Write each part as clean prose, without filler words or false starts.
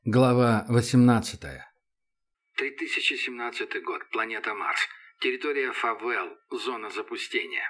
Глава 18. 3017 год. Планета Марс. Территория Фавел. Зона запустения.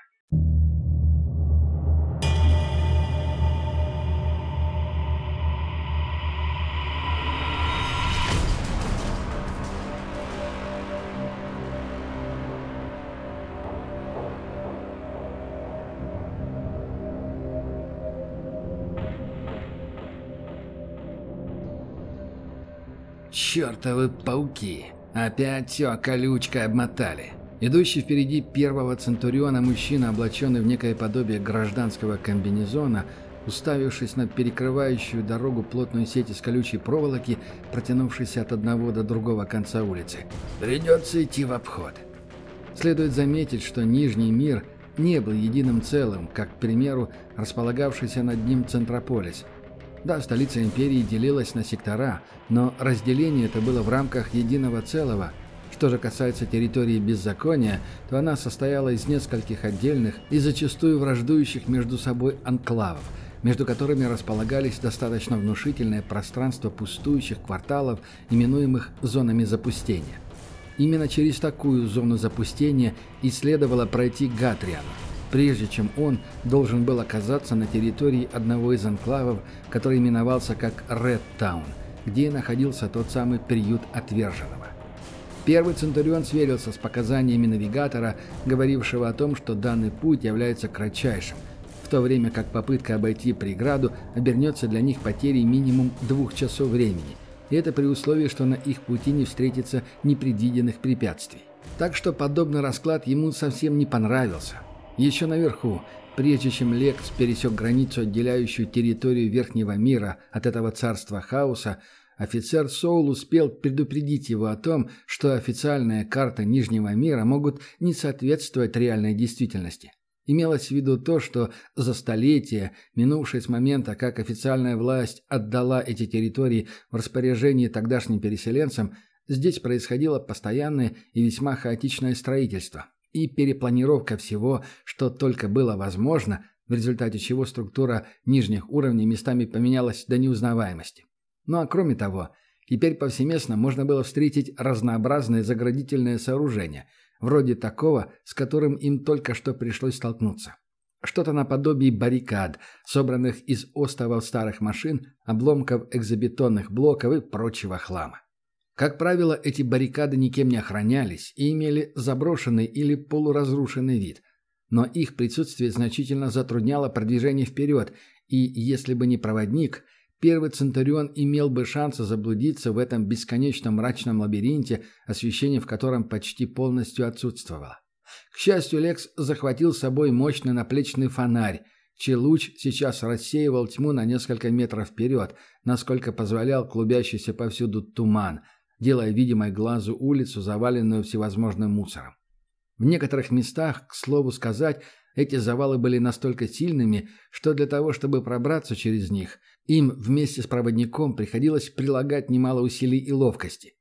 Чёртовы пауки. Опять все колючкой обмотали. Идущий впереди первого Центуриона мужчина, облаченный в некое подобие гражданского комбинезона, уставившись на перекрывающую дорогу плотную сеть из колючей проволоки, протянувшейся от одного до другого конца улицы. Придется идти в обход. Следует заметить, что Нижний мир не был единым целым, как, к примеру, располагавшийся над ним Центрополис. Да, столица империи делилась на сектора, но разделение это было в рамках единого целого. Что же касается территории беззакония, то она состояла из нескольких отдельных и зачастую враждующих между собой анклавов, между которыми располагались достаточно внушительное пространство пустующих кварталов, именуемых зонами запустения. Именно через такую зону запустения и следовало пройти Гатриану, прежде чем он должен был оказаться на территории одного из анклавов, который именовался как Ред Таун, где находился тот самый приют отверженного. Первый Центурион сверился с показаниями навигатора, говорившего о том, что данный путь является кратчайшим, в то время как попытка обойти преграду обернется для них потерей минимум 2 часов времени, и это при условии, что на их пути не встретится непредвиденных препятствий. Так что подобный расклад ему совсем не понравился. Еще наверху, прежде чем Лекс пересек границу, отделяющую территорию Верхнего мира от этого царства хаоса, офицер Соул успел предупредить его о том, что официальная карта Нижнего мира могут не соответствовать реальной действительности. Имелось в виду то, что за столетия, минувшие с момента, как официальная власть отдала эти территории в распоряжение тогдашним переселенцам, здесь происходило постоянное и весьма хаотичное строительство и перепланировка всего, что только было возможно, в результате чего структура нижних уровней местами поменялась до неузнаваемости. Ну а кроме того, теперь повсеместно можно было встретить разнообразные заградительные сооружения, вроде такого, с которым им только что пришлось столкнуться. Что-то наподобие баррикад, собранных из остовов старых машин, обломков экзобетонных блоков и прочего хлама. Как правило, эти баррикады никем не охранялись и имели заброшенный или полуразрушенный вид, но их присутствие значительно затрудняло продвижение вперед, и если бы не проводник, первый Центурион имел бы шанс заблудиться в этом бесконечном мрачном лабиринте, освещение в котором почти полностью отсутствовало. К счастью, Лекс захватил с собой мощный наплечный фонарь, чей луч сейчас рассеивал тьму на несколько метров вперед, насколько позволял клубящийся повсюду туман, делая видимой глазу улицу, заваленную всевозможным мусором. В некоторых местах, к слову сказать, эти завалы были настолько сильными, что для того, чтобы пробраться через них, им вместе с проводником приходилось прилагать немало усилий и ловкости.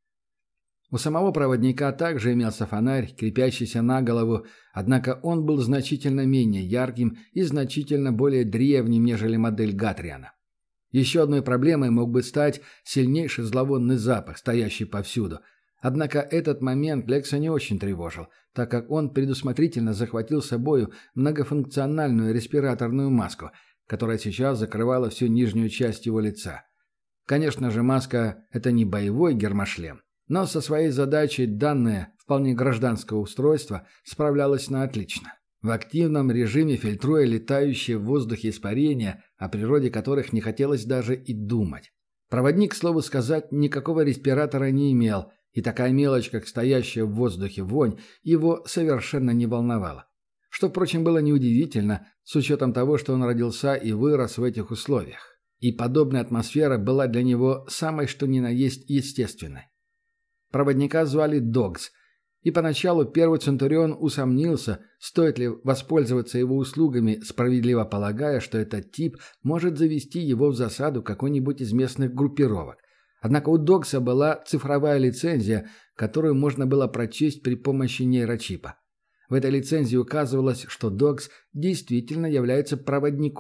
У самого проводника также имелся фонарь, крепящийся на голову, однако он был значительно менее ярким и значительно более древним, нежели модель Гатриана. Еще одной проблемой мог бы стать сильнейший зловонный запах, стоящий повсюду. Однако этот момент Лекса не очень тревожил, так как он предусмотрительно захватил с собою многофункциональную респираторную маску, которая сейчас закрывала всю нижнюю часть его лица. Конечно же, маска – это не боевой гермошлем, но со своей задачей данное, вполне гражданское устройство, справлялось на отлично. В активном режиме фильтруя летающие в воздухе испарения, о природе которых не хотелось даже и думать. Проводник, к слову сказать, никакого респиратора не имел, и такая мелочь, как стоящая в воздухе вонь, его совершенно не волновала. Что, впрочем, было неудивительно, с учетом того, что он родился и вырос в этих условиях. И подобная атмосфера была для него самой что ни на есть естественной. Проводника звали Догс, и поначалу первый Центурион усомнился, стоит ли воспользоваться его услугами, справедливо полагая, что этот тип может завести его в засаду какой-нибудь из местных группировок. Однако у Догса была цифровая лицензия, которую можно было прочесть при помощи нейрочипа. В этой лицензии указывалось, что Догс действительно является проводником,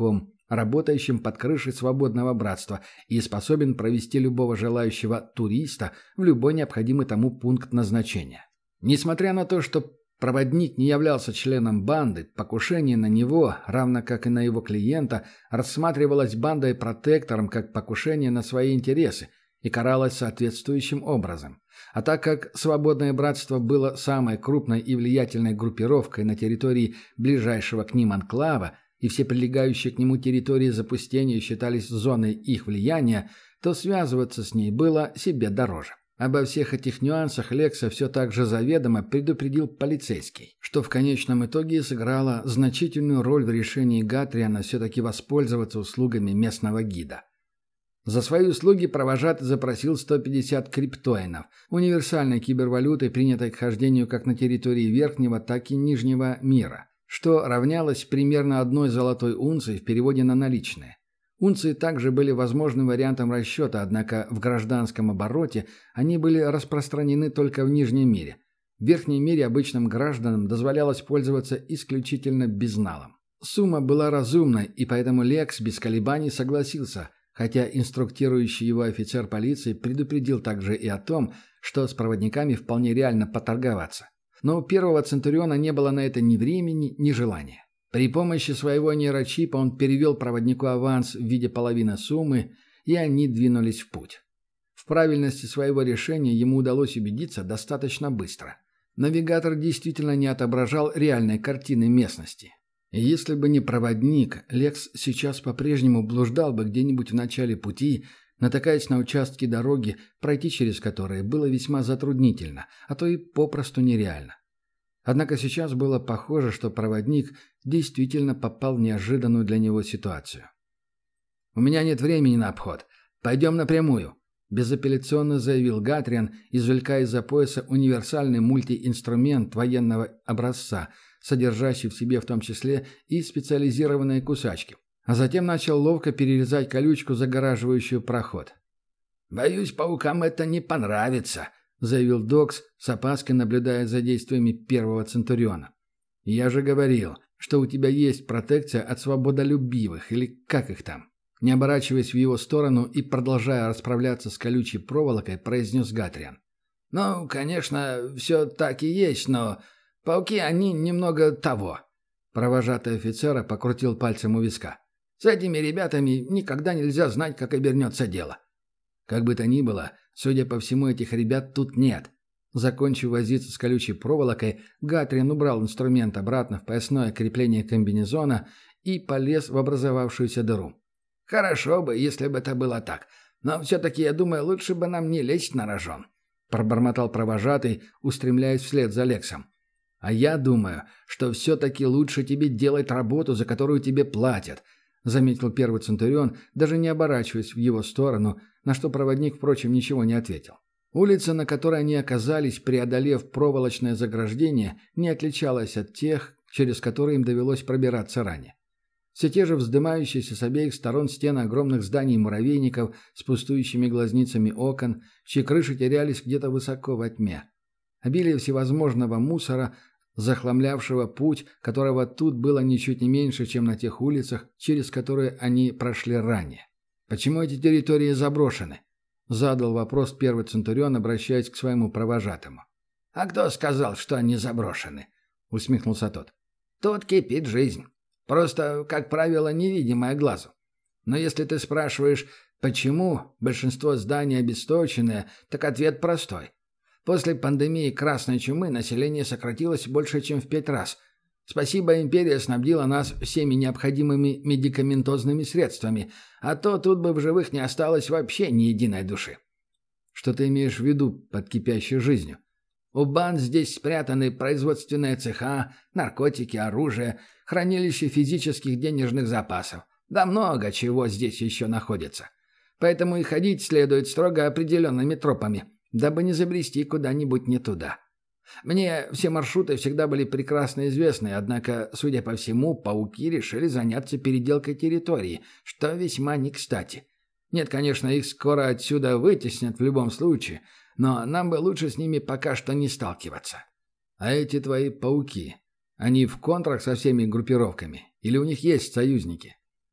работающим под крышей свободного братства и способен провести любого желающего туриста в любой необходимый тому пункт назначения. Несмотря на то, что проводник не являлся членом банды, покушение на него, равно как и на его клиента, рассматривалось бандой-протектором как покушение на свои интересы и каралось соответствующим образом. А так как «Свободное братство» было самой крупной и влиятельной группировкой на территории ближайшего к ним анклава, и все прилегающие к нему территории запустения считались зоной их влияния, то связываться с ней было себе дороже. Обо всех этих нюансах Лекса все так же заведомо предупредил полицейский, что в конечном итоге сыграло значительную роль в решении Гатриана все-таки воспользоваться услугами местного гида. За свои услуги провожатый запросил 150 криптоинов, универсальной кибервалютой, принятой к хождению как на территории Верхнего, так и Нижнего мира, что равнялось примерно 1 золотой унции в переводе на наличные. Унции также были возможным вариантом расчета, однако в гражданском обороте они были распространены только в Нижнем мире. В Верхнем мире обычным гражданам дозволялось пользоваться исключительно безналом. Сумма была разумной, и поэтому Лекс без колебаний согласился, хотя инструктирующий его офицер полиции предупредил также и о том, что с проводниками вполне реально поторговаться. Но у первого Центуриона не было на это ни времени, ни желания. При помощи своего нейрочипа он перевел проводнику аванс в виде половины суммы, и они двинулись в путь. В правильности своего решения ему удалось убедиться достаточно быстро. Навигатор действительно не отображал реальной картины местности. И если бы не проводник, Лекс сейчас по-прежнему блуждал бы где-нибудь в начале пути, натыкаясь на участки дороги, пройти через которые было весьма затруднительно, а то и попросту нереально. Однако сейчас было похоже, что проводник действительно попал в неожиданную для него ситуацию. «У меня нет времени на обход. Пойдем напрямую», – безапелляционно заявил Гатриан, извлекая из-за пояса универсальный мультиинструмент военного образца, содержащий в себе в том числе и специализированные кусачки. А затем начал ловко перерезать колючку, загораживающую проход. «Боюсь, паукам это не понравится», — заявил Докс, с опаской наблюдая за действиями первого Центуриона. «Я же говорил, что у тебя есть протекция от свободолюбивых, или как их там». Не оборачиваясь в его сторону и продолжая расправляться с колючей проволокой, произнес Гатриан. «Ну, конечно, все так и есть, но пауки, они немного того». Провожатый офицера покрутил пальцем у виска. «С этими ребятами никогда нельзя знать, как обернется дело». Как бы то ни было, судя по всему, этих ребят тут нет. Закончив возиться с колючей проволокой, Гатриан убрал инструмент обратно в поясное крепление комбинезона и полез в образовавшуюся дыру. «Хорошо бы, если бы это было так, но все-таки, я думаю, лучше бы нам не лезть на рожон», — пробормотал провожатый, устремляясь вслед за Лексом. «А я думаю, что все-таки лучше тебе делать работу, за которую тебе платят», — заметил первый Центурион, даже не оборачиваясь в его сторону, на что проводник, впрочем, ничего не ответил. Улица, на которой они оказались, преодолев проволочное заграждение, не отличалась от тех, через которые им довелось пробираться ранее. Все те же вздымающиеся с обеих сторон стены огромных зданий-муравейников с пустующими глазницами окон, чьи крыши терялись где-то высоко во тьме. Обилие всевозможного мусора, захламлявшего путь, которого тут было ничуть не меньше, чем на тех улицах, через которые они прошли ранее. «Почему эти территории заброшены?» — задал вопрос первый Центурион, обращаясь к своему провожатому. «А кто сказал, что они заброшены?» — усмехнулся тот. «Тут кипит жизнь. Просто, как правило, невидимая глазу. Но если ты спрашиваешь, почему большинство зданий обесточенное, так ответ простой. После пандемии красной чумы население сократилось больше, чем в 5 раз. Спасибо, империя снабдила нас всеми необходимыми медикаментозными средствами, а то тут бы в живых не осталось вообще ни единой души». «Что ты имеешь в виду под кипящей жизнью?» «У банд здесь спрятаны производственные цеха, наркотики, оружие, хранилище физических денежных запасов. Да много чего здесь еще находится. Поэтому и ходить следует строго определенными тропами, дабы не забрести куда-нибудь не туда. Мне все маршруты всегда были прекрасно известны, однако, судя по всему, пауки решили заняться переделкой территории, что весьма не кстати. Нет, конечно, их скоро отсюда вытеснят в любом случае, но нам бы лучше с ними пока что не сталкиваться». «А эти твои пауки, они в контрах со всеми группировками? Или у них есть союзники?»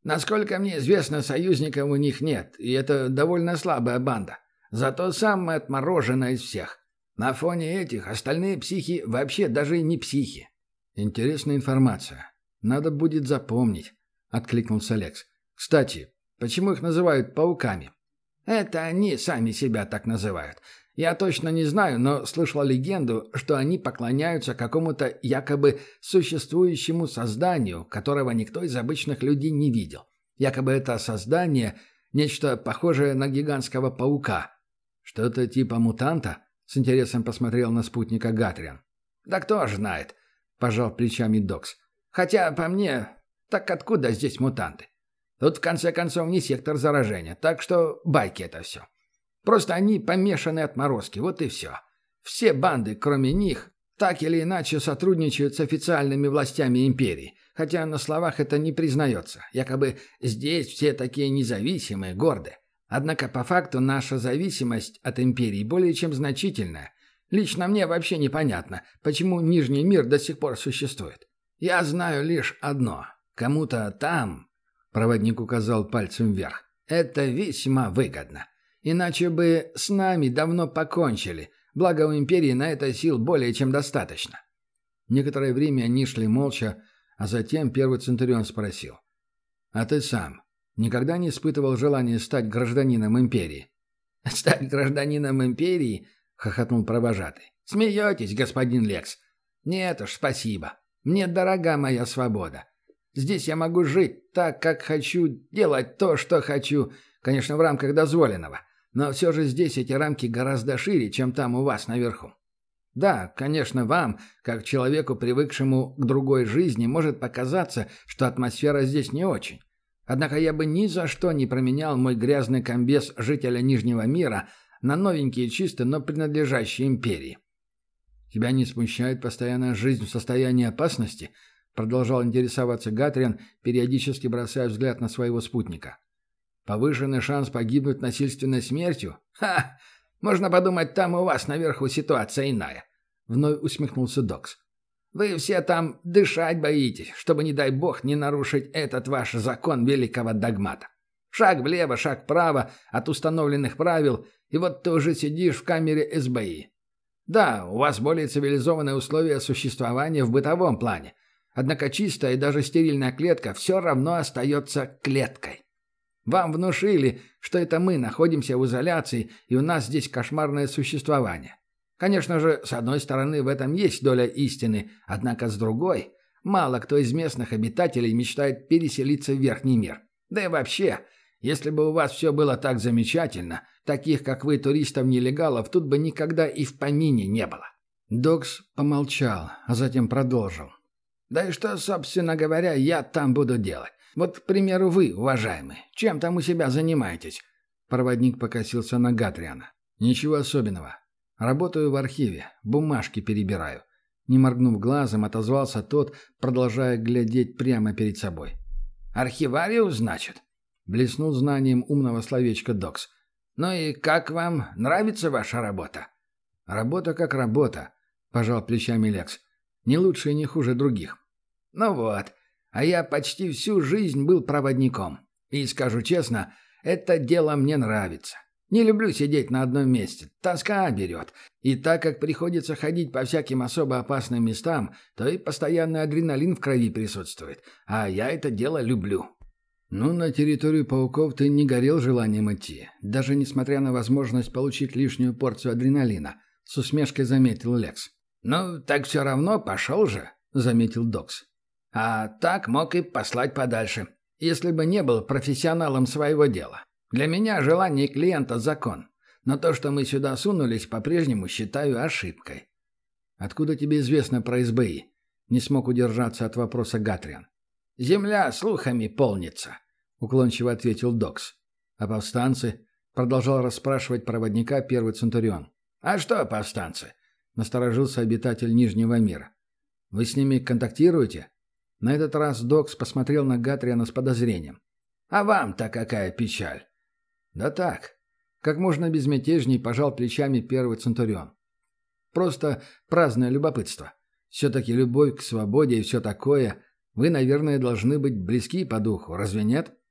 Насколько мне известно, союзников у них нет, и это довольно слабая банда. Зато самая отмороженная из всех. На фоне этих остальные психи вообще даже и не психи. Интересная информация. Надо будет запомнить, откликнулся Лекс. Кстати, почему их называют пауками? Это они сами себя так называют. Я точно не знаю, но слышал легенду, что они поклоняются какому-то якобы существующему созданию, которого никто из обычных людей не видел. Якобы это создание – нечто похожее на гигантского паука. Что-то типа мутанта? С интересом посмотрел на спутника Гатриан. Да кто ж знает, пожал плечами Докс. Хотя, по мне, так откуда здесь мутанты? Тут, в конце концов, не сектор заражения, так что байки это все. Просто они помешаны отморозки, вот и все. Все банды, кроме них, так или иначе сотрудничают с официальными властями империи, хотя на словах это не признается. Якобы здесь все такие независимые, гордые. Однако по факту наша зависимость от империи более чем значительная. Лично мне вообще непонятно, почему Нижний мир до сих пор существует. Я знаю лишь одно. Кому-то там, проводник указал пальцем вверх, это весьма выгодно. Иначе бы с нами давно покончили, благо у империи на это сил более чем достаточно. Некоторое время они шли молча, а затем первый Центурион спросил. «А ты сам никогда не испытывал желания стать гражданином империи?» «Стать гражданином империи?» — хохотнул провожатый. «Смеетесь, господин Лекс? Нет уж, спасибо. Мне дорога моя свобода. Здесь я могу жить так, как хочу, делать то, что хочу, конечно, в рамках дозволенного. Но все же здесь эти рамки гораздо шире, чем там у вас наверху. Да, конечно, вам, как человеку, привыкшему к другой жизни, может показаться, что атмосфера здесь не очень. Однако я бы ни за что не променял мой грязный комбез жителя Нижнего мира на новенькие чисто, но принадлежащие империи. «Тебя не смущает постоянная жизнь в состоянии опасности?» Продолжал интересоваться Гатриан, периодически бросая взгляд на своего спутника. «Повышенный шанс погибнуть насильственной смертью? Ха! Можно подумать, там у вас наверху ситуация иная», — вновь усмехнулся Докс. «Вы все там дышать боитесь, чтобы, не дай бог, не нарушить этот ваш закон великого догмата. Шаг влево, шаг вправо от установленных правил, и вот ты уже сидишь в камере СБИ. Да, у вас более цивилизованные условия существования в бытовом плане, однако чистая и даже стерильная клетка все равно остается клеткой. Вам внушили, что это мы находимся в изоляции, и у нас здесь кошмарное существование. Конечно же, с одной стороны, в этом есть доля истины, однако с другой, мало кто из местных обитателей мечтает переселиться в Верхний мир. Да и вообще, если бы у вас все было так замечательно, таких, как вы, туристов-нелегалов, тут бы никогда и в помине не было». Докс помолчал, а затем продолжил. «Да и что, собственно говоря, я там буду делать? Вот, к примеру, вы, уважаемый, чем там у себя занимаетесь?» Проводник покосился на Гатриана. «Ничего особенного. Работаю в архиве, бумажки перебираю». Не моргнув глазом, отозвался тот, продолжая глядеть прямо перед собой. «Архивариус, значит?» Блеснул знанием умного словечка Докс. «Ну и как вам? Нравится ваша работа?» «Работа как работа», — пожал плечами Лекс. «Не лучше и не хуже других». «Ну вот. А я почти всю жизнь был проводником. И, скажу честно, это дело мне нравится. Не люблю сидеть на одном месте. Тоска берет. И так как приходится ходить по всяким особо опасным местам, то и постоянный адреналин в крови присутствует. А я это дело люблю». «Ну, на территорию пауков ты не горел желанием идти, даже несмотря на возможность получить лишнюю порцию адреналина», — с усмешкой заметил Лекс. «Ну, так все равно пошел же», — заметил Докс. «А так мог и послать подальше, если бы не был профессионалом своего дела. Для меня желание клиента — закон, но то, что мы сюда сунулись, по-прежнему считаю ошибкой». «Откуда тебе известно про СБИ?» — не смог удержаться от вопроса Гатриан. «Земля слухами полнится», — уклончиво ответил Докс. «А повстанцы?» — продолжал расспрашивать проводника первый Центурион. «А что повстанцы?» — насторожился обитатель Нижнего мира. «Вы с ними контактируете?» На этот раз Докс посмотрел на Гатриана с подозрением. «А вам-то какая печаль?» «Да так». Как можно безмятежней пожал плечами первый Центурион. «Просто праздное любопытство. Все-таки любовь к свободе и все такое. Вы, наверное, должны быть близки по духу, разве нет?»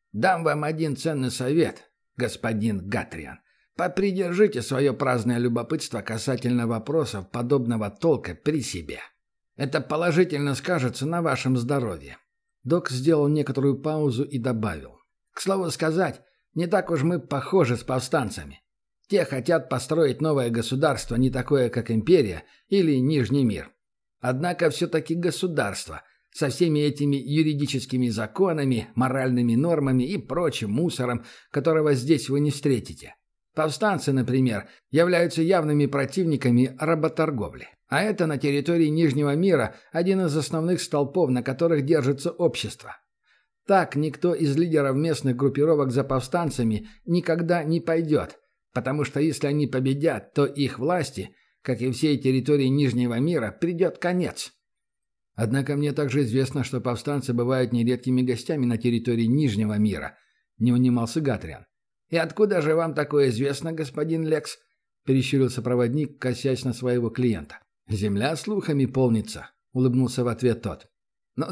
Дам вам один ценный совет, господин Гатриан. Попридержите свое праздное любопытство касательно вопросов подобного толка при себе. Это положительно скажется на вашем здоровье». Док сделал некоторую паузу и добавил. «К слову сказать, не так уж мы похожи с повстанцами. Те хотят построить новое государство, не такое, как империя или Нижний мир. Однако все-таки государство, со всеми этими юридическими законами, моральными нормами и прочим мусором, которого здесь вы не встретите. Повстанцы, например, являются явными противниками работорговли. А это на территории Нижнего мира один из основных столпов, на которых держится общество. Так никто из лидеров местных группировок за повстанцами никогда не пойдет, потому что если они победят, то их власти, как и всей территории Нижнего мира, придет конец. Однако мне также известно, что повстанцы бывают нередкими гостями на территории Нижнего мира, не унимался Гатриан. «И откуда же вам такое известно, господин Лекс?» – перещурился проводник, косясь на своего клиента. «Земля слухами полнится», – улыбнулся в ответ тот. «Ну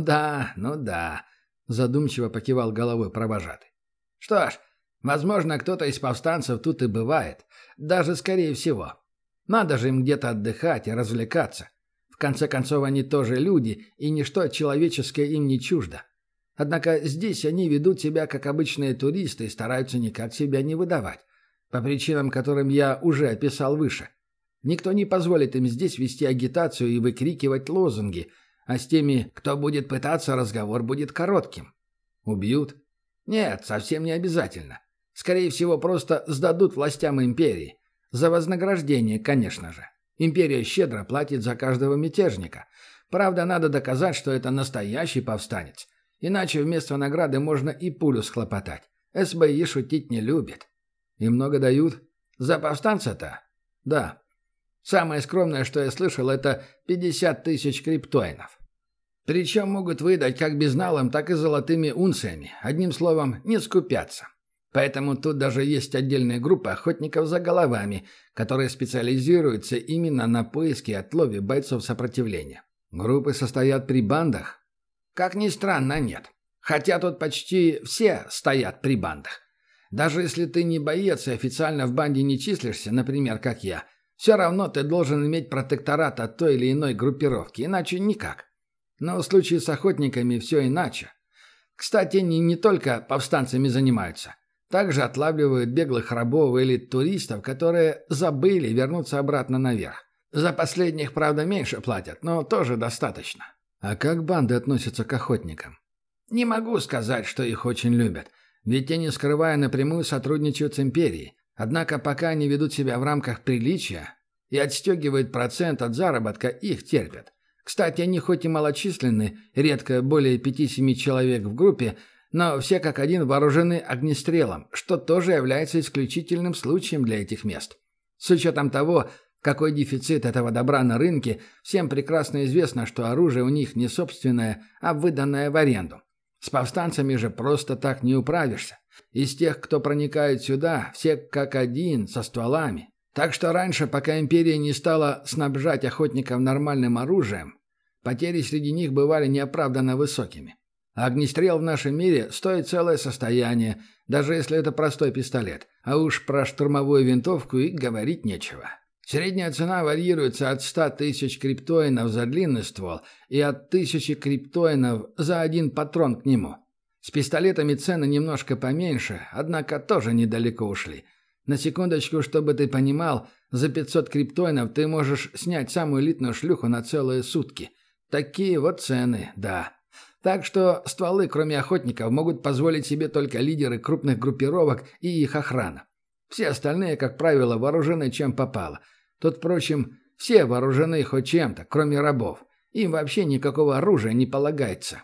да», – задумчиво покивал головой провожатый. «Что ж, возможно, кто-то из повстанцев тут и бывает, даже скорее всего. Надо же им где-то отдыхать и развлекаться. В конце концов, они тоже люди, и ничто человеческое им не чуждо. Однако здесь они ведут себя как обычные туристы и стараются никак себя не выдавать, по причинам, которым я уже описал выше. Никто не позволит им здесь вести агитацию и выкрикивать лозунги, а с теми, кто будет пытаться, разговор будет коротким. Убьют? Нет, совсем не обязательно. Скорее всего, просто сдадут властям империи. За вознаграждение, конечно же. Империя щедро платит за каждого мятежника. Правда, надо доказать, что это настоящий повстанец. Иначе вместо награды можно и пулю схлопотать. СБИ шутить не любит. И много дают? За повстанца-то? Да. Самое скромное, что я слышал, это 50 тысяч криптоинов. Причем могут выдать как безналом, так и золотыми унциями. Одним словом, не скупятся. Поэтому тут даже есть отдельная группа охотников за головами, которые специализируются именно на поиске и отлове бойцов сопротивления. Группы состоят при бандах? Как ни странно, нет. Хотя тут почти все стоят при бандах. Даже если ты не боец и официально в банде не числишься, например, как я, все равно ты должен иметь протекторат от той или иной группировки, иначе никак. Но в случае с охотниками все иначе. Кстати, они не только повстанцами занимаются. Также отлавливают беглых рабов или туристов, которые забыли вернуться обратно наверх. За последних, правда, меньше платят, но тоже достаточно. А как банды относятся к охотникам? Не могу сказать, что их очень любят, ведь те, не скрывая, напрямую сотрудничают с империей. Однако пока они ведут себя в рамках приличия и отстегивают процент от заработка, их терпят. Кстати, они хоть и малочисленны, редко более 5-7 человек в группе, но все как один вооружены огнестрелом, что тоже является исключительным случаем для этих мест. С учетом того, какой дефицит этого добра на рынке, всем прекрасно известно, что оружие у них не собственное, а выданное в аренду. С повстанцами же просто так не управишься. Из тех, кто проникает сюда, все как один, со стволами. Так что раньше, пока империя не стала снабжать охотников нормальным оружием, потери среди них бывали неоправданно высокими. А огнестрел в нашем мире стоит целое состояние, даже если это простой пистолет. А уж про штурмовую винтовку и говорить нечего. Средняя цена варьируется от 100 тысяч криптоинов за длинный ствол и от 1000 криптоинов за один патрон к нему. С пистолетами цены немножко поменьше, однако тоже недалеко ушли. На секундочку, чтобы ты понимал, за 500 криптоинов ты можешь снять самую элитную шлюху на целые сутки. Такие вот цены, да. Так что стволы, кроме охотников, могут позволить себе только лидеры крупных группировок и их охрана. Все остальные, как правило, вооружены чем попало. Тут, впрочем, все вооружены хоть чем-то, кроме рабов. Им вообще никакого оружия не полагается.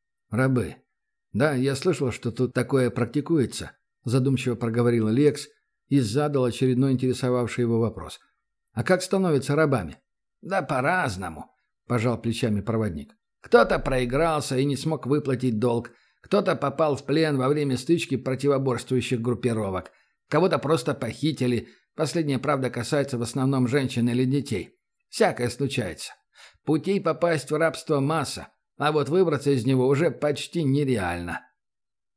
Рабы. Да, я слышал, что тут такое практикуется, задумчиво проговорил Лекс и задал очередной интересовавший его вопрос. А как становятся рабами? Да по-разному, пожал плечами проводник. Кто-то проигрался и не смог выплатить долг, кто-то попал в плен во время стычки противоборствующих группировок, кого-то просто похитили. Последнее, правда, касается в основном женщин или детей. Всякое случается. Путей попасть в рабство масса, а вот выбраться из него уже почти нереально.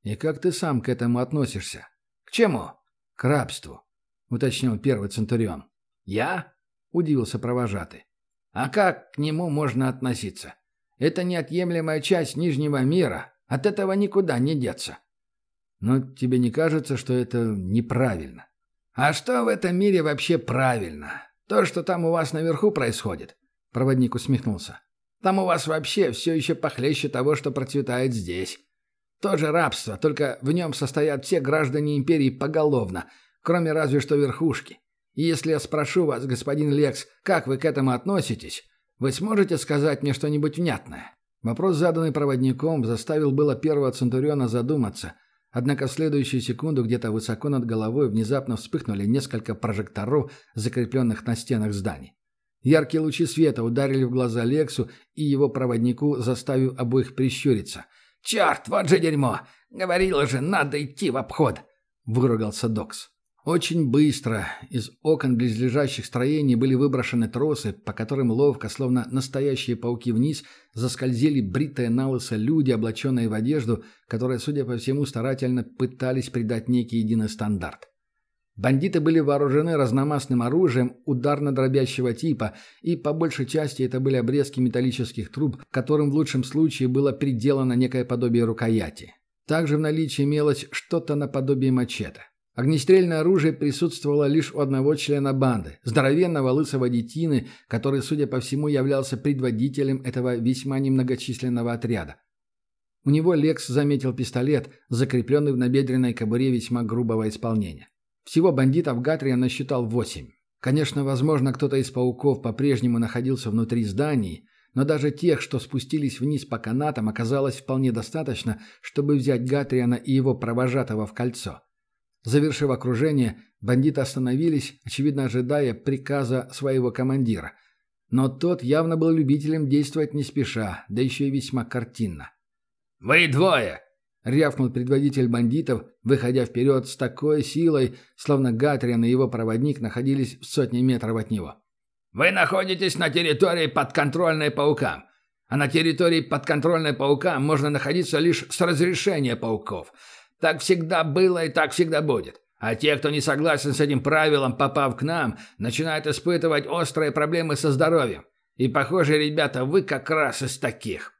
«И как ты сам к этому относишься?» «К чему?» «К рабству», — уточнил первый центурион. «Я?» — удивился провожатый. «А как к нему можно относиться? Это неотъемлемая часть Нижнего мира. От этого никуда не деться». «Но тебе не кажется, что это неправильно?» «А что в этом мире вообще правильно? То, что там у вас наверху происходит?» Проводник усмехнулся. «Там у вас вообще все еще похлеще того, что процветает здесь. Тоже рабство, только в нем состоят все граждане империи поголовно, кроме разве что верхушки. И если я спрошу вас, господин Лекс, как вы к этому относитесь, вы сможете сказать мне что-нибудь внятное?» Вопрос, заданный проводником, заставил было первого центуриона задуматься, однако в следующую секунду где-то высоко над головой внезапно вспыхнули несколько прожекторов, закрепленных на стенах зданий. Яркие лучи света ударили в глаза Лексу и его проводнику, заставив обоих прищуриться. «Черт, вот же дерьмо! Говорила же, надо идти в обход!» — выругался Докс. Очень быстро из окон близлежащих строений были выброшены тросы, по которым ловко, словно настоящие пауки вниз, заскользили бритые налысо люди, облаченные в одежду, которые, судя по всему, старательно пытались придать некий единый стандарт. Бандиты были вооружены разномастным оружием ударно-дробящего типа, и по большей части это были обрезки металлических труб, которым в лучшем случае было приделано некое подобие рукояти. Также в наличии имелось что-то наподобие мачете. Огнестрельное оружие присутствовало лишь у одного члена банды, здоровенного лысого детины, который, судя по всему, являлся предводителем этого весьма немногочисленного отряда. У него Лекс заметил пистолет, закрепленный в набедренной кобуре весьма грубого исполнения. Всего бандитов Гатриан насчитал 8. Конечно, возможно, кто-то из пауков по-прежнему находился внутри зданий, но даже тех, что спустились вниз по канатам, оказалось вполне достаточно, чтобы взять Гатриана и его провожатого в кольцо. Завершив окружение, бандиты остановились, очевидно ожидая приказа своего командира. Но тот явно был любителем действовать не спеша, да еще и весьма картинно. «Вы двое!» — рявкнул предводитель бандитов, выходя вперед с такой силой, словно Гатриан и его проводник находились в сотне метров от него. «Вы находитесь на территории, подконтрольной паукам. А на территории, подконтрольной паукам, можно находиться лишь с разрешения пауков. Так всегда было и так всегда будет. А те, кто не согласен с этим правилом, попав к нам, начинают испытывать острые проблемы со здоровьем. И, похоже, ребята, вы как раз из таких».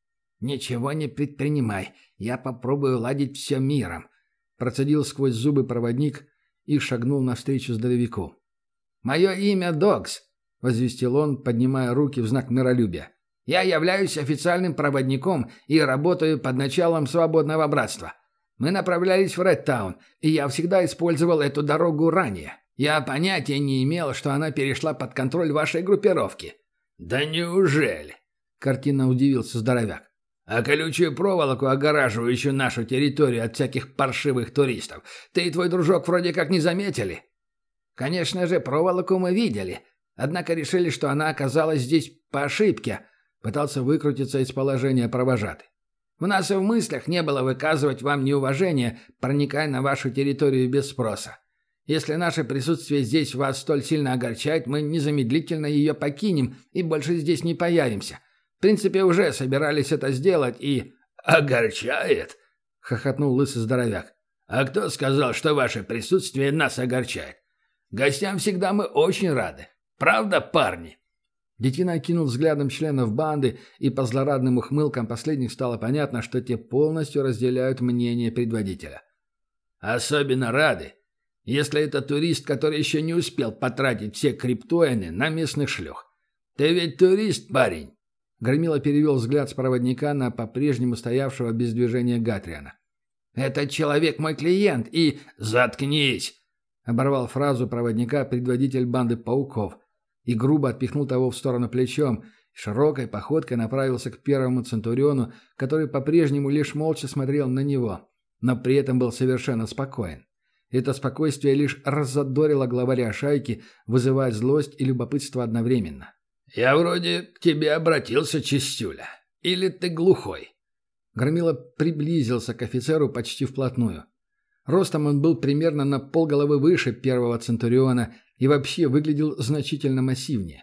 «Ничего не предпринимай. Я попробую ладить все миром», — процедил сквозь зубы проводник и шагнул навстречу здоровяку. «Мое имя Докс», — возвестил он, поднимая руки в знак миролюбия. «Я являюсь официальным проводником и работаю под началом Свободного Братства. Мы направлялись в Редтаун, и я всегда использовал эту дорогу ранее. Я понятия не имел, что она перешла под контроль вашей группировки». «Да неужели?» — картинно удивился здоровяк. «А колючую проволоку, огораживающую нашу территорию от всяких паршивых туристов, ты и твой дружок вроде как не заметили?» «Конечно же, проволоку мы видели, однако решили, что она оказалась здесь по ошибке», — пытался выкрутиться из положения провожатый. «У нас и в мыслях не было выказывать вам неуважение, проникая на вашу территорию без спроса. Если наше присутствие здесь вас столь сильно огорчает, мы незамедлительно ее покинем и больше здесь не появимся. В принципе, уже собирались это сделать и...» «Огорчает?» — хохотнул лысый здоровяк. «А кто сказал, что ваше присутствие нас огорчает? Гостям всегда мы очень рады. Правда, парни?» Детина окинул взглядом членов банды, и по злорадным ухмылкам последних стало понятно, что те полностью разделяют мнение предводителя. «Особенно рады, если это турист, который еще не успел потратить все криптоины на местных шлюх. Ты ведь турист, парень?» Громила перевел взгляд с проводника на по-прежнему стоявшего без движения Гатриана. «Этот человек мой клиент и...» «Заткнись!» — оборвал фразу проводника предводитель банды пауков и грубо отпихнул того в сторону плечом, широкой походкой направился к первому центуриону, который по-прежнему лишь молча смотрел на него, но при этом был совершенно спокоен. Это спокойствие лишь раззадорило главаря шайки, вызывая злость и любопытство одновременно. «Я вроде к тебе обратился, чистюля. Или ты глухой?» Громила приблизился к офицеру почти вплотную. Ростом он был примерно на полголовы выше первого центуриона и вообще выглядел значительно массивнее.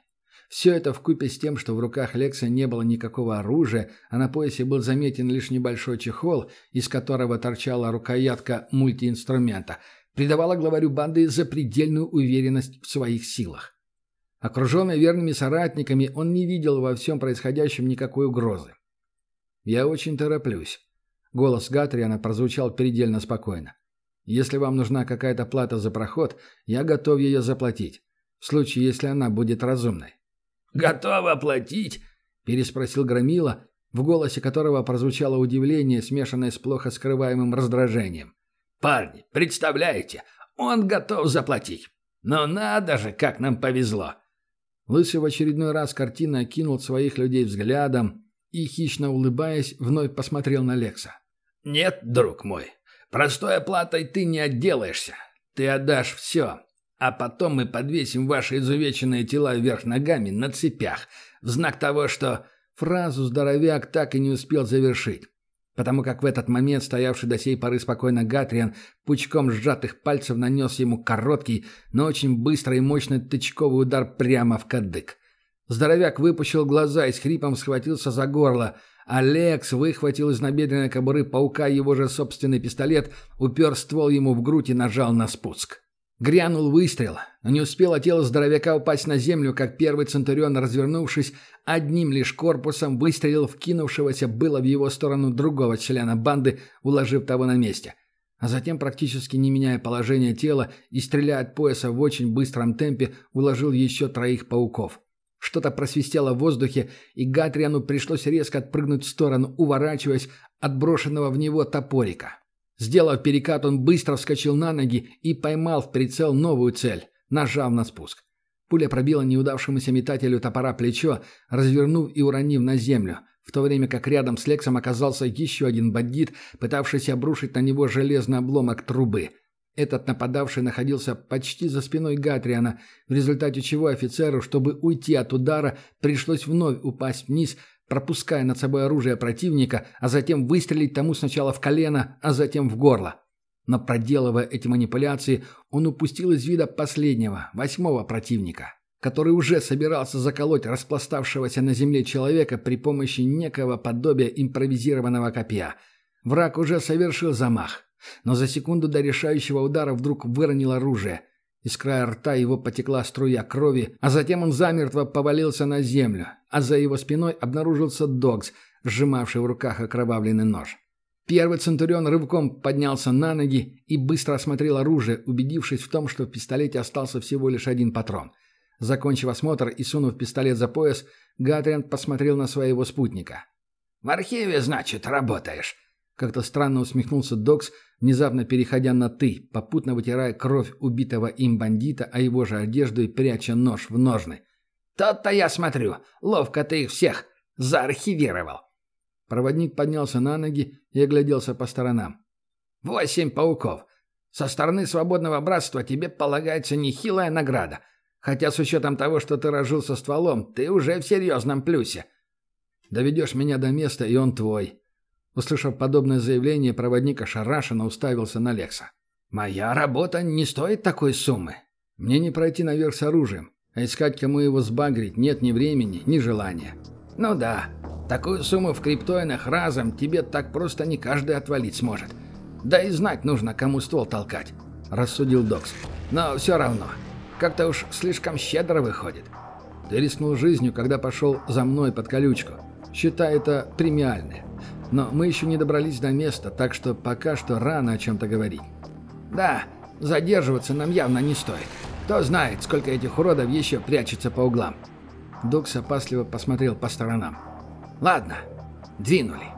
Все это вкупе с тем, что в руках Лекса не было никакого оружия, а на поясе был заметен лишь небольшой чехол, из которого торчала рукоятка мультиинструмента, придавало главарю банды запредельную уверенность в своих силах. Окруженный верными соратниками, он не видел во всем происходящем никакой угрозы. «Я очень тороплюсь». Голос Гатриана прозвучал предельно спокойно. «Если вам нужна какая-то плата за проход, я готов ее заплатить, в случае, если она будет разумной». «Готов оплатить?» – переспросил Громила, в голосе которого прозвучало удивление, смешанное с плохо скрываемым раздражением. «Парни, представляете, он готов заплатить. Но надо же, как нам повезло!» Лысый в очередной раз картинно окинул своих людей взглядом и, хищно улыбаясь, вновь посмотрел на Лекса. «Нет, друг мой, простой оплатой ты не отделаешься. Ты отдашь все, а потом мы подвесим ваши изувеченные тела вверх ногами на цепях, в знак того, что...» Фразу здоровяк так и не успел завершить, потому как в этот момент стоявший до сей поры спокойно Гатриан пучком сжатых пальцев нанес ему короткий, но очень быстрый и мощный тычковый удар прямо в кадык. Здоровяк выпучил глаза и с хрипом схватился за горло. Алекс выхватил из набедренной кобуры паука его же собственный пистолет, упер ствол ему в грудь и нажал на спуск. Грянул выстрел, но не успело тело здоровяка упасть на землю, как первый Центурион, развернувшись, одним лишь корпусом выстрелил в кинувшегося было в его сторону другого члена банды, уложив того на месте. А затем, практически не меняя положение тела и стреляя от пояса в очень быстром темпе, уложил еще 3 пауков. Что-то просвистело в воздухе, и Гатриану пришлось резко отпрыгнуть в сторону, уворачиваясь от брошенного в него топорика. Сделав перекат, он быстро вскочил на ноги и поймал в прицел новую цель, нажав на спуск. Пуля пробила неудавшемуся метателю топора плечо, развернув и уронив на землю, в то время как рядом с Лексом оказался еще один бандит, пытавшийся обрушить на него железный обломок трубы. Этот нападавший находился почти за спиной Гатриана, в результате чего офицеру, чтобы уйти от удара, пришлось вновь упасть вниз, пропуская над собой оружие противника, а затем выстрелить тому сначала в колено, а затем в горло. Но проделывая эти манипуляции, он упустил из вида последнего, 8-го противника, который уже собирался заколоть распластавшегося на земле человека при помощи некого подобия импровизированного копья. Враг уже совершил замах, но за секунду до решающего удара вдруг выронил оружие. Из края рта его потекла струя крови, а затем он замертво повалился на землю, а за его спиной обнаружился Догс, сжимавший в руках окровавленный нож. Первый Центурион рывком поднялся на ноги и быстро осмотрел оружие, убедившись в том, что в пистолете остался всего лишь 1 патрон. Закончив осмотр и сунув пистолет за пояс, Гатриан посмотрел на своего спутника. «В архиве, значит, работаешь?» Как-то странно усмехнулся Догс, внезапно переходя на «ты», попутно вытирая кровь убитого им бандита о его же одежду и пряча нож в ножны. «Тот-то я смотрю, ловко ты их всех заархивировал». Проводник поднялся на ноги и огляделся по сторонам. 8 пауков. Со стороны Свободного Братства тебе полагается нехилая награда. Хотя с учетом того, что ты разжился стволом, ты уже в серьезном плюсе. Доведешь меня до места, и он твой». Услышав подобное заявление, проводник ошарашенно уставился на Лекса. «Моя работа не стоит такой суммы. Мне не пройти наверх с оружием, а искать, кому его сбагрить, нет ни времени, ни желания». «Ну да, такую сумму в криптоинах разом тебе так просто не каждый отвалить сможет. Да и знать нужно, кому ствол толкать», — рассудил Догс. «Но все равно, как-то уж слишком щедро выходит». «Ты рискнул жизнью, когда пошел за мной под колючку. Считай это премиальное. Но мы еще не добрались до места, так что пока что рано о чем-то говорить». «Да, задерживаться нам явно не стоит. Кто знает, сколько этих уродов еще прячется по углам». Догс опасливо посмотрел по сторонам. «Ладно, двинули».